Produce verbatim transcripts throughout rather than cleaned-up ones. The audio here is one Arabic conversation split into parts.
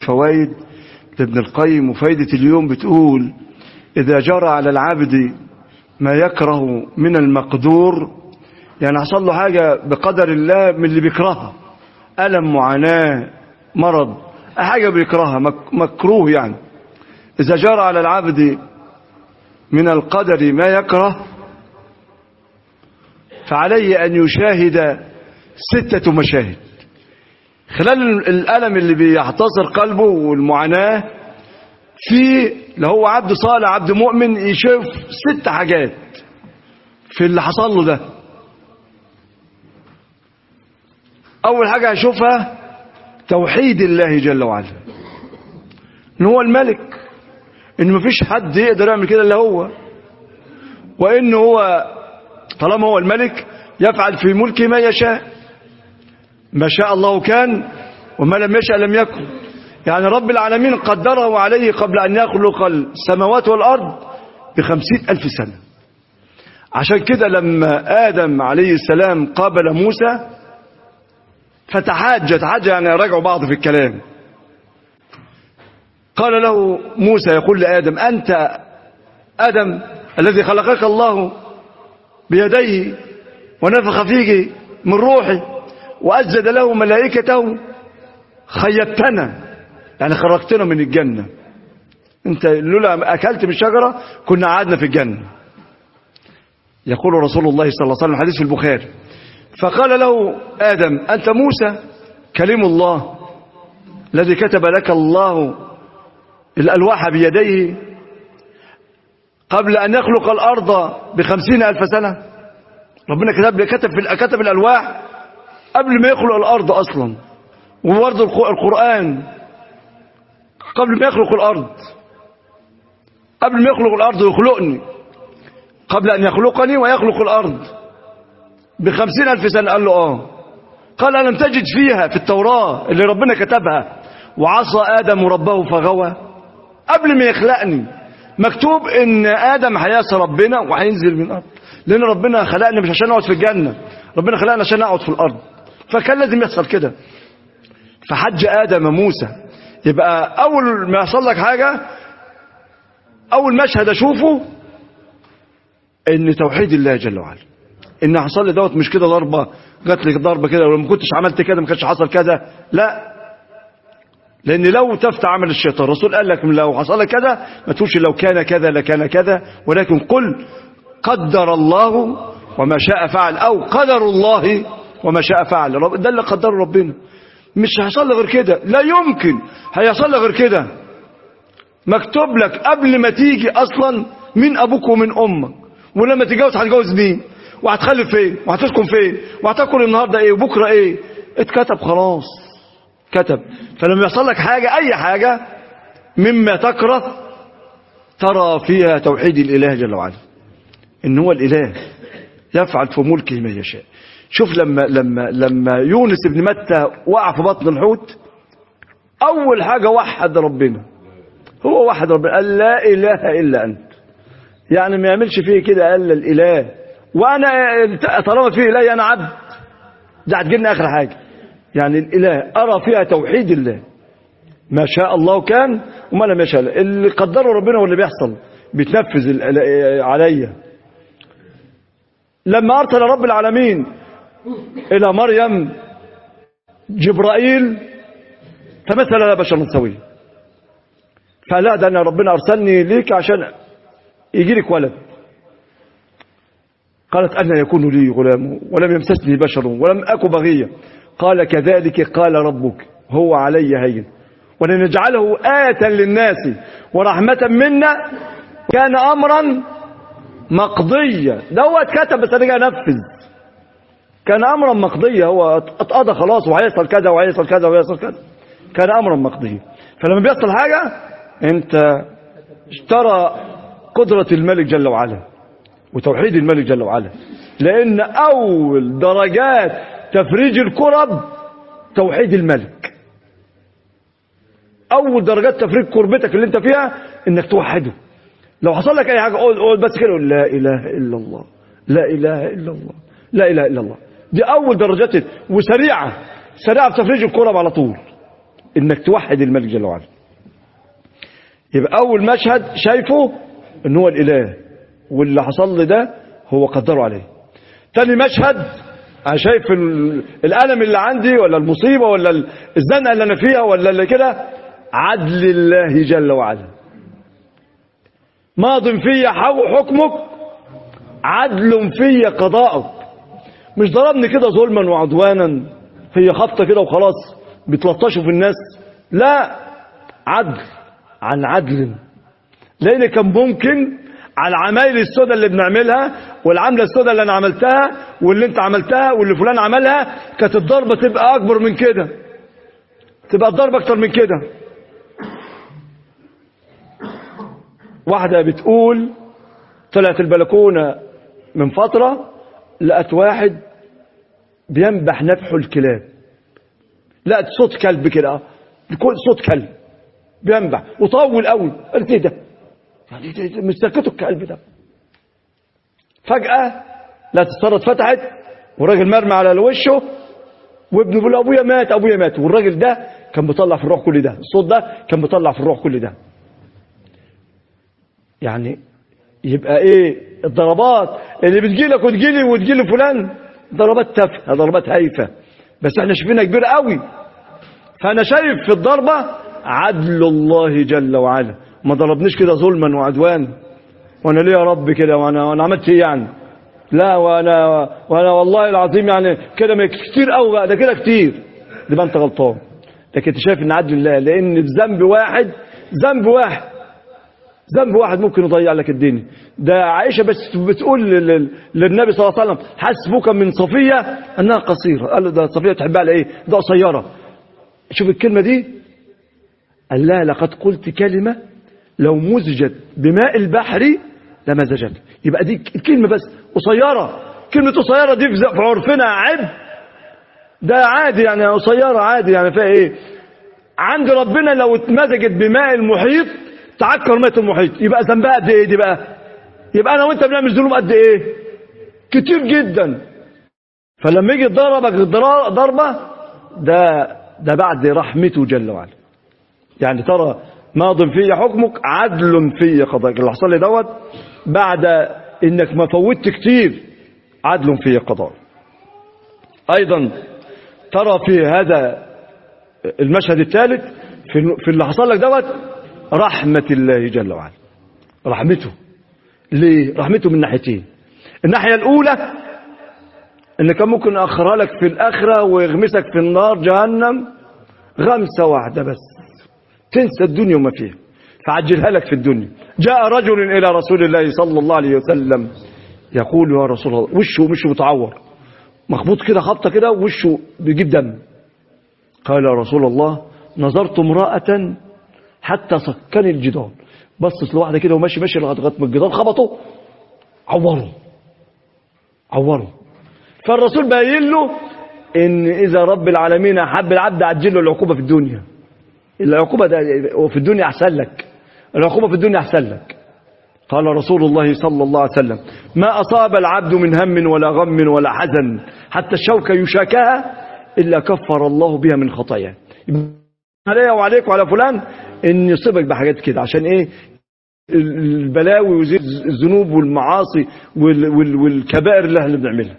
فوائد لابن القيم، وفايدة اليوم بتقول إذا جرى على العبد ما يكره من المقدور، يعني حصل له حاجة بقدر الله من اللي بيكرهها، ألم، معاناة، مرض، حاجة بيكرهها مكروه، يعني إذا جرى على العبد من القدر ما يكره فعليه أن يشاهد ستة مشاهد خلال الألم اللي بيحتصر قلبه والمعاناة في، لو هو عبد صالح عبد مؤمن يشوف ست حاجات في اللي حصل له ده. أول حاجة هيشوفها توحيد الله جل وعلا، إن هو الملك، إن مفيش حد يقدر يعمل كده إلا هو، وإن هو طالما هو الملك يفعل في ملكه ما يشاء، ما شاء الله كان وما لم يشاء لم يكن. يعني رب العالمين قدره عليه قبل أن يخلق السماوات والأرض بخمسين ألف سنة. عشان كده لما آدم عليه السلام قابل موسى فتحاج تحاج يعني راجعوا بعض في الكلام، قال له موسى يقول لآدم أنت آدم الذي خلقك الله بيديه ونفخ فيك من روحه وأسجد له ملائكته، خيبتنا يعني خرجتنا من الجنة، انت لولا أكلت من الشجرة كنا قعدنا في الجنة. يقول رسول الله صلى الله عليه وسلم حديث في البخاري، فقال له آدم أنت موسى كلم الله الذي كتب لك الله الألواح بيديه قبل أن يخلق الأرض بخمسين ألف سنة. ربنا كتب كتب في كتب الألواح قبل ما يخلق الأرض أصلا، وورد القرآن قبل ما يخلق الأرض، قبل ما يخلق الأرض يخلقني، قبل أن يخلقني ويخلق الأرض بخمسين ألف سنة. قال له آه. قال ألم تجد فيها في التوراة اللي ربنا كتبها وعصى آدم ربه فغوى؟ قبل ما يخلقني مكتوب إن آدم هيعصى ربنا وهينزل من الأرض، لأن ربنا خلقني مش عشان أقعد في الجنة، ربنا خلقني عشان أقعد في الأرض، فكان لازم يحصل كده. فحج آدم موسى. يبقى أول ما يحصل لك حاجة، أول مشهد أشوفه إن توحيد الله جل وعلا، إن حصل لي دوت مش كده ضربة جات لي ضربة كده ولو ما كنتش عملت كده ما كانش حصل كذا، لا، لأن لو تفتح عمل الشيطان، الرسول قال لك لو حصل لك كذا ما تقولش لو كان كذا لكان كذا، ولكن قل قدر الله وما شاء فعل، أو قدر الله وما شاء فعل، ده اللي قدره ربنا، مش هيحصل لي غير كده، لا يمكن هيحصل لي غير كده. مكتوب لك قبل ما تيجي أصلا من أبوك ومن أمك، ولما تتجوز هتجوز مين، وهتخلف فين، وهتسكن فين، وهتاكل النهارده ايه وبكره ايه، اتكتب خلاص، كتب. فلما يحصل لك حاجة أي حاجة مما تكره ترى فيها توحيد الإله جل وعلا، إن هو الإله يفعل في ملكه ما يشاء. شوف لما لما لما يونس بن متى وقع في بطن الحوت، أول حاجة وحد ربنا، هو وحد ربنا، قال لا إله إلا أنت، يعني ما يعملش فيه كده إلا الإله، وأنا طالما فيه إله أنا عبد، ده هتجيلنا آخر حاجة، يعني الإله أرى فيها توحيد الله، ما شاء الله كان وما لم يشاء، اللي قدره ربنا واللي بيحصل بيتنفذ عليا. لما أرسل رب العالمين إلى مريم جبرائيل فمثل لها بشر سوي، فلا ده أنا ربنا أرسلني ليك عشان يجي لك ولد. قالت أن يكون لي غلام ولم يمسسني بشر ولم أك بغيا، قال كذلك قال ربك هو علي هين ولنجعله آية للناس ورحمة منا كان أمرا مقضيا. دوت كتب بس أنا أنفذ، كان أمرا مقضيا، هو اتقضى خلاص وهيحصل كذا وهيحصل كذا وهيحصل كذا، كان أمرا مقضيا. فلما بيحصل حاجة أنت ترى قدرة الملك جل وعلا وتوحيد الملك جل وعلا، لأن أول درجات تفريج الكرب توحيد الملك، أول درجات تفريج كربتك اللي أنت فيها إنك توحده. لو حصل لك أي حاجة قول, قول بس كده، قول لا إله إلا الله، لا إله إلا الله، لا إله إلا الله، دي أول درجات، وسريعة سريعة في تفريج الكرب على طول. انك توحد الملك جل وعلا. يبقى اول مشهد شايفه ان هو الاله، واللي حصل لي ده هو قدره عليه. تاني مشهد انا شايف الالم اللي عندي ولا المصيبه ولا الزنقه اللي انا فيها ولا اللي كده، عدل الله جل وعلا ماض في حكمك، عدل في قضاءك. مش ضربني كده ظلما وعدوانا، هي خبطه كده وخلاص بيتلطشوا في الناس، لا، عدل عن عدل. لان كان ممكن على العمايل السوداء اللي بنعملها والعمله السوداء اللي انا عملتها واللي انت عملتها واللي فلان عملها، كانت الضربه تبقى اكبر من كده، تبقى الضربه اكتر من كده. واحده بتقول طلعت البلكونه من فتره، لقت واحد بينبح نبح الكلاب، لقت صوت كلب كده، صوت كلب بينبح وطول قوي. قالت ايه ده؟ يعني مش سكته الكلب ده. فجأة لا الستارة اتفتحت والراجل مرمي على وشه، وابنه بيقول ابويا مات ابويا مات، والراجل ده كان بيطلع في الروح كل ده، الصوت ده كان بيطلع في الروح كل ده. يعني يبقى ايه الضربات اللي بتجيلك وتجيلي وتجيلي فلان؟ ضربات تافهه، ضربات هايفه، بس احنا شايفينها كبيره قوي. فانا شايف في الضربه عدل الله جل وعلا، ما ضربنيش كده ظلما وعدوان وانا ليه يا رب كده، وانا وانا عملت ايه يعني؟ لا، وانا وانا والله العظيم يعني كده كتير قوي بقى، ده كده كتير، يبقى انت غلطان. لكن انت شايف ان عدل الله، لان بذنب واحد، ذنب واحد ذنب واحد ممكن يضيع لك الدنيا. ده عائشه بس بتقول للنبي صلى الله عليه وسلم حسبك من صفيه انها قصيره، قال له ده صفيه تحبها على ايه؟ ده قصيره. شوف الكلمه دي، قال لها لقد قلت كلمه لو مزجت بماء البحر لمزجت. يبقى دي الكلمه بس قصيره، كلمه قصيره دي في عرفنا عيب، ده عادي يعني، قصيره عادي يعني، فيها ايه؟ عند ربنا لو اتمزجت بماء المحيط تعكر ماء المحيط، يبقى ذنبها قد ايه دي بقى؟ يبقى انا وانت بنعمل ذنوب قد ايه؟ كتير جدا. فلما يجي ضربك ضربه، ده ده بعد رحمته جل وعلا. يعني ترى ماض في حكمك، عدل في قضاءك. اللي حصل لي دوت بعد انك ما فوتت كتير، عدل في قضاء. ايضا ترى في هذا المشهد الثالث في اللي حصل لك دوت رحمة الله جل وعلا. رحمته ليه؟ رحمته من ناحيتين. الناحية الأولى إن كان ممكن أخرها لك في الآخرة ويغمسك في النار جهنم غمسة واحدة بس، تنسى الدنيا وما فيها، فعجلها لك في الدنيا. جاء رجل إلى رسول الله صلى الله عليه وسلم يقول يا رسول الله، وشه وشه متعور، مخبوط كده خبطة كده وشه بيجيب دم. قال يا رسول الله نظرت امرأة حتى سكن الجدار، بصت لواحده كده وماشي ماشي لغايه ما الجدار خبطه عوره عوره. فالرسول باين له ان اذا رب العالمين حب العبد عجل له العقوبه في الدنيا. العقوبه ده في الدنيا احسن لك، العقوبه في الدنيا احسن لك. قال رسول الله صلى الله عليه وسلم ما اصاب العبد من هم ولا غم ولا حزن حتى الشوكه يشاكها الا كفر الله بها من خطاياه. عليا وعليك وعلى فلان ان يصيبك بحاجات كده، عشان ايه؟ البلاوي والذنوب والمعاصي والكبائر اللي احنا بنعملها.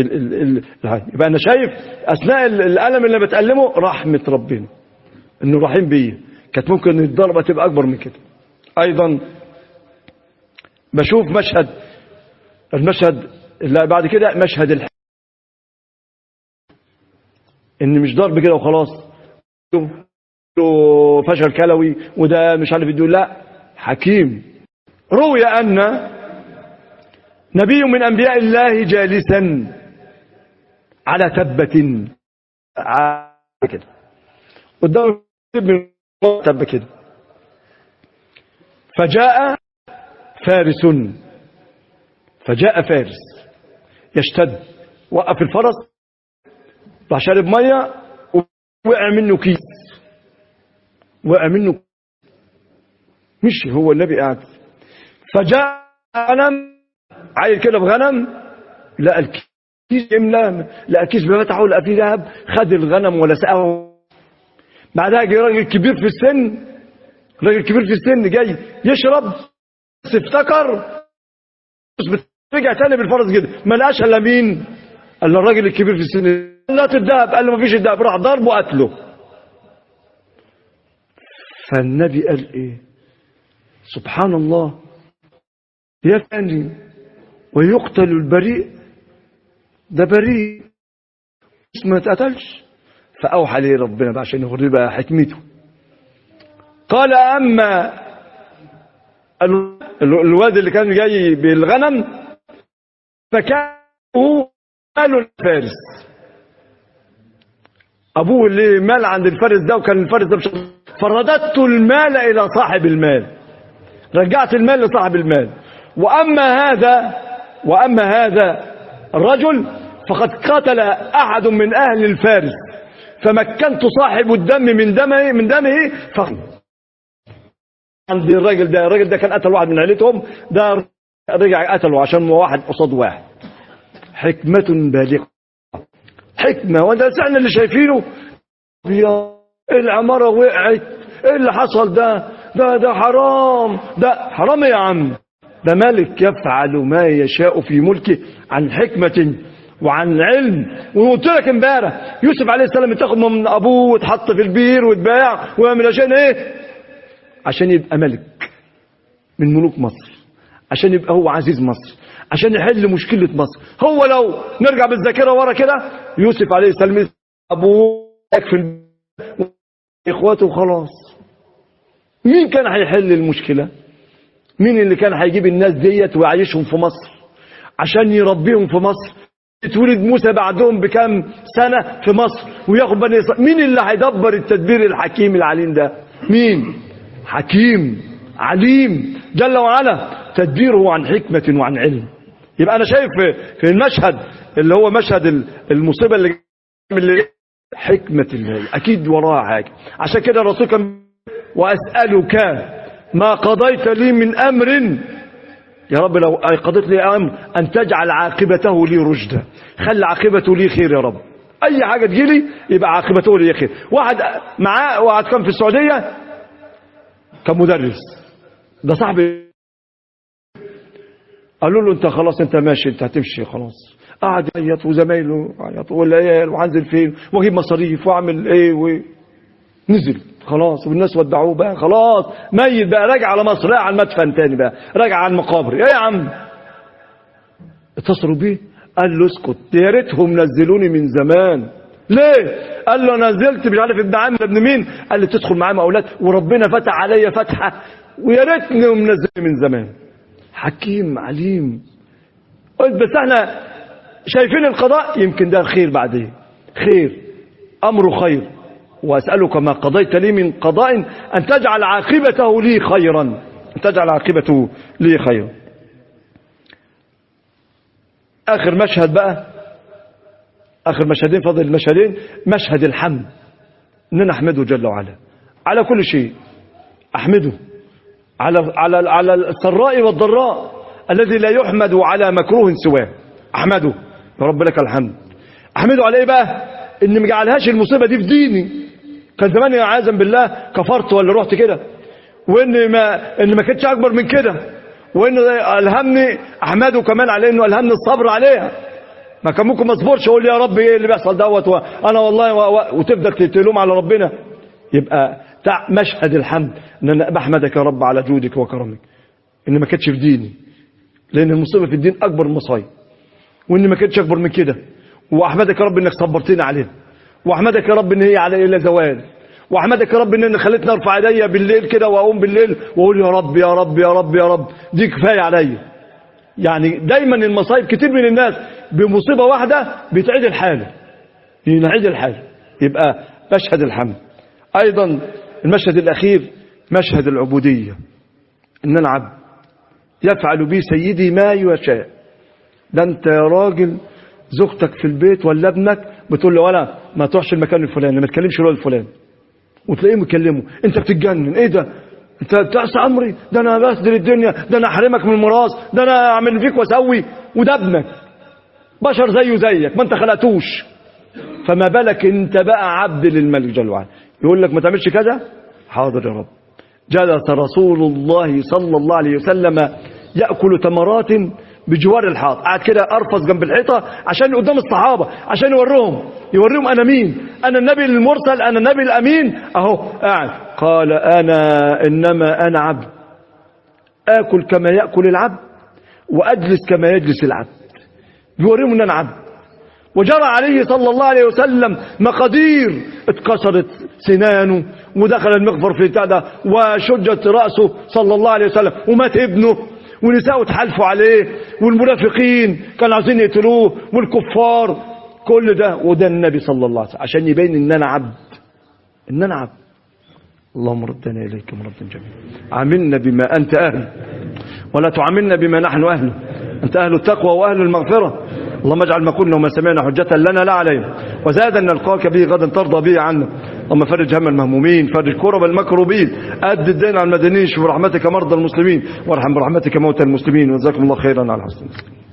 يبقى انا شايف اثناء الالم اللي بتألمه رحمه ربنا، انه رحيم بيا. كانت ممكن الضربه تبقى اكبر من كده. ايضا بشوف مشهد، المشهد اللي بعد كده مشهد الح... ان مش ضرب كده وخلاص فشل كلوي وده مش عارف يدول، لا، حكيم. روي أن نبي من أنبياء الله جالسا على تبة كده قدام تبة كده، فجاء فارس فجاء فارس يشتد، وقف الفرس راح شارب ميه ووقع منه كيس، وقع منه مشي هو النبي قاعد. فجاء غنم عايل كده بغنم، لقى الكيس يملى، لقى الكيس بفتحه لقى فيه ذهب، خد الغنم ولسقه. بعدها جاي راجل كبير في السن، راجل كبير في السن جاي يشرب، بس افتكر رجع تاني بالفرس كده، ما لقاش الا مين؟ الا الراجل الكبير في السن. لا الذهب، قال له ما فيش الذهب، راح ضربه وقتله. فالنبي قال ايه؟ سبحان الله، يفني ويقتل البريء، ده بريء ما اتقتلش. فأوحى ليه ربنا بقى عشان يوريه بقى حكمته. قال أما الواد اللي كان جاي بالغنم فكان قالوا الفارس، أبوه اللي مال عند الفارس ده، وكان الفارس ده مش، فرددت المال إلى صاحب المال، رجعت المال لصاحب المال. وأما هذا وأما هذا الرجل فقد قتل أحد من أهل الفارس، فمكنت صاحب الدم من دمه من دمه ف عند الراجل ده. الراجل ده كان قتل واحد من عيلتهم، ده رجع قتله عشان واحد قصاد واحد. حكمة بالغة، حكمة. وده احنا اللي شايفينه، يا العمارة وقعت، ايه اللي حصل ده؟ ده ده حرام، ده حرام يا عم، ده ملك يفعل ما يشاء في ملكه عن حكمة وعن علم. وقلت لك امبارح يوسف عليه السلام اتاخد من ابوه واتحط في البير واتباع ويعمل عشان ايه؟ عشان يبقى ملك من ملوك مصر، عشان يبقى هو عزيز مصر، عشان يحل مشكلة مصر. هو لو نرجع بالذاكرة ورا كده، يوسف عليه السلام ابوه في اخواته وخلاص، مين كان هيحل المشكلة؟ مين اللي كان هيجيب الناس ديت ويعيشهم في مصر عشان يربيهم في مصر؟ يتولد موسى بعدهم بكام سنة في مصر وياخد بني إسرائيل. مين اللي هيدبر التدبير الحكيم العليم ده؟ مين؟ حكيم عليم جل وعلا، تدبيره عن حكمة وعن علم. يبقى أنا شايف في المشهد اللي هو مشهد المصيبة اللي اللي حكمة الله أكيد وراها حاجة. عشان كده الرسول كان وأسألك ما قضيت لي من أمر، يا رب لو قضيت لي أمر أن تجعل عاقبته لي رشدا، خلي عاقبته لي خير يا رب. أي حاجة تجيلي يبقى عاقبته لي خير. واحد معاه واحد كان في السعودية كان مدرس، ده صاحبي، قالوا له أنت خلاص أنت ماشي أنت هتمشي خلاص. قعد يعيط وزمايله يعيطوا والعيال وهنزل فين واجيب مصاريف واعمل ايه، ونزل خلاص والناس ودعوه بقى خلاص ميت بقى، راجع على مصر، راجع على المدفن تاني بقى، راجع على المقابر. ايه يا عم؟ اتصلوا بيه قال له اسكت، يا ريتهم نزلوني من زمان. ليه؟ قال له نزلت مش عارف ابن عم ابن مين، قال لي تدخل معايا مقاولات وربنا فتح عليا فتحه ويا ريتني منزلني من زمان. حكيم عليم. قلت بس احنا شايفين القضاء يمكن ده خير، بعدين خير امره خير. واسالك ما قضيت لي من قضاء ان تجعل عاقبته لي خيرا، ان تجعل عاقبته لي خيرا. اخر مشهد بقى، اخر مشهدين، فضل المشهدين، مشهد الحمد، ان احمده جل وعلا على كل شيء، احمده على على على السراء والضراء الذي لا يحمد على مكروه سواه. احمده يا رب لك الحمد. احمده على ايه بقى؟ ان ما جعلهاش المصيبه دي في ديني، كان زمان عايزا بالله كفرت ولا رحت كده، وان ما ان ما كانتش اكبر من كده، وان الهمني احمده كمان على انه الهمني الصبر عليها. ما كان ممكن ما اصبرش اقول يا رب ايه اللي بيحصل دوت وانا والله و... و... وتفضل تلوم على ربنا. يبقى تع... مشهد الحمد ان انا بحمدك يا رب على جودك وكرمك، ان ما كانتش في ديني، لان المصيبه في الدين اكبر المصايب، وان ما كانتش اكبر من كده. واحمدك يا رب انك صبرتني عليها، واحمدك يا رب ان هي على الى زوال، واحمدك يا رب ان خليتني ارفع ايديا بالليل كده واقوم بالليل واقول يا رب يا رب يا رب يا رب، دي كفايه عليا. يعني دايما المصايب كتير من الناس بمصيبه واحده بتعيد الحاله، ينعيد الحاله. يبقى مشهد الحمد. ايضا المشهد الاخير مشهد العبوديه، ان انا عبد يفعل بي سيدي ما يشاء. ده انت يا راجل زوجتك في البيت ولا ابنك بتقول له ولا ما تروحش المكان الفلاني، ما تكلمش الولد الفلاني، وتلاقيه مكلمه، انت بتتجنن، ايه ده؟ انت تعصي امري؟ ده انا بسدل الدنيا، ده انا احرمك من الميراث، ده انا اعمل فيك واسوي، وده ابنك بشر زيه زيك ما انت خلقتوش، فما بالك انت بقى عبد للملك جل وعلا. يقول لك ما تعملش كذا، حاضر يا رب. جلس رسول الله صلى الله عليه وسلم يأكل تمرات بجوار الحائط، قاعد كده أرفص جنب الحيطة عشان قدام الصحابة، عشان يوريهم يوريهم أنا مين، أنا النبي المرسل، أنا النبي الأمين. أهو قاعد. قال أنا إنما أنا عبد، آكل كما يأكل العبد وأجلس كما يجلس العبد. بيوريهم أن أنا عبد. وجرى عليه صلى الله عليه وسلم مقادير، اتكسرت سنانه ودخل المغفر في كذا وشجت رأسه صلى الله عليه وسلم، ومات ابنه، ونساء تحالفوا عليه، والمنافقين كانوا عايزين يقتلوه، والكفار، كل ده. وده النبي صلى الله عليه وسلم عشان يبين ان انا عبد، ان انا عبد. اللهم ردنا اليك مردا جميلا، عاملنا بما انت اهل ولا تعاملنا بما نحن اهله، انت اهل التقوى واهل المغفره. اللهم اجعل ما قلنا وما سمعنا حجة لنا لا علينا، وزادا نلقاك به غدا ترضى به عنا. اللهم فرج هم المهمومين، فرج كرب المكروبين، أد الدين على المدنيين، شوف برحمتك مرضى المسلمين، وارحم برحمتك موتى المسلمين. وجزاكم الله خيرا على حسن.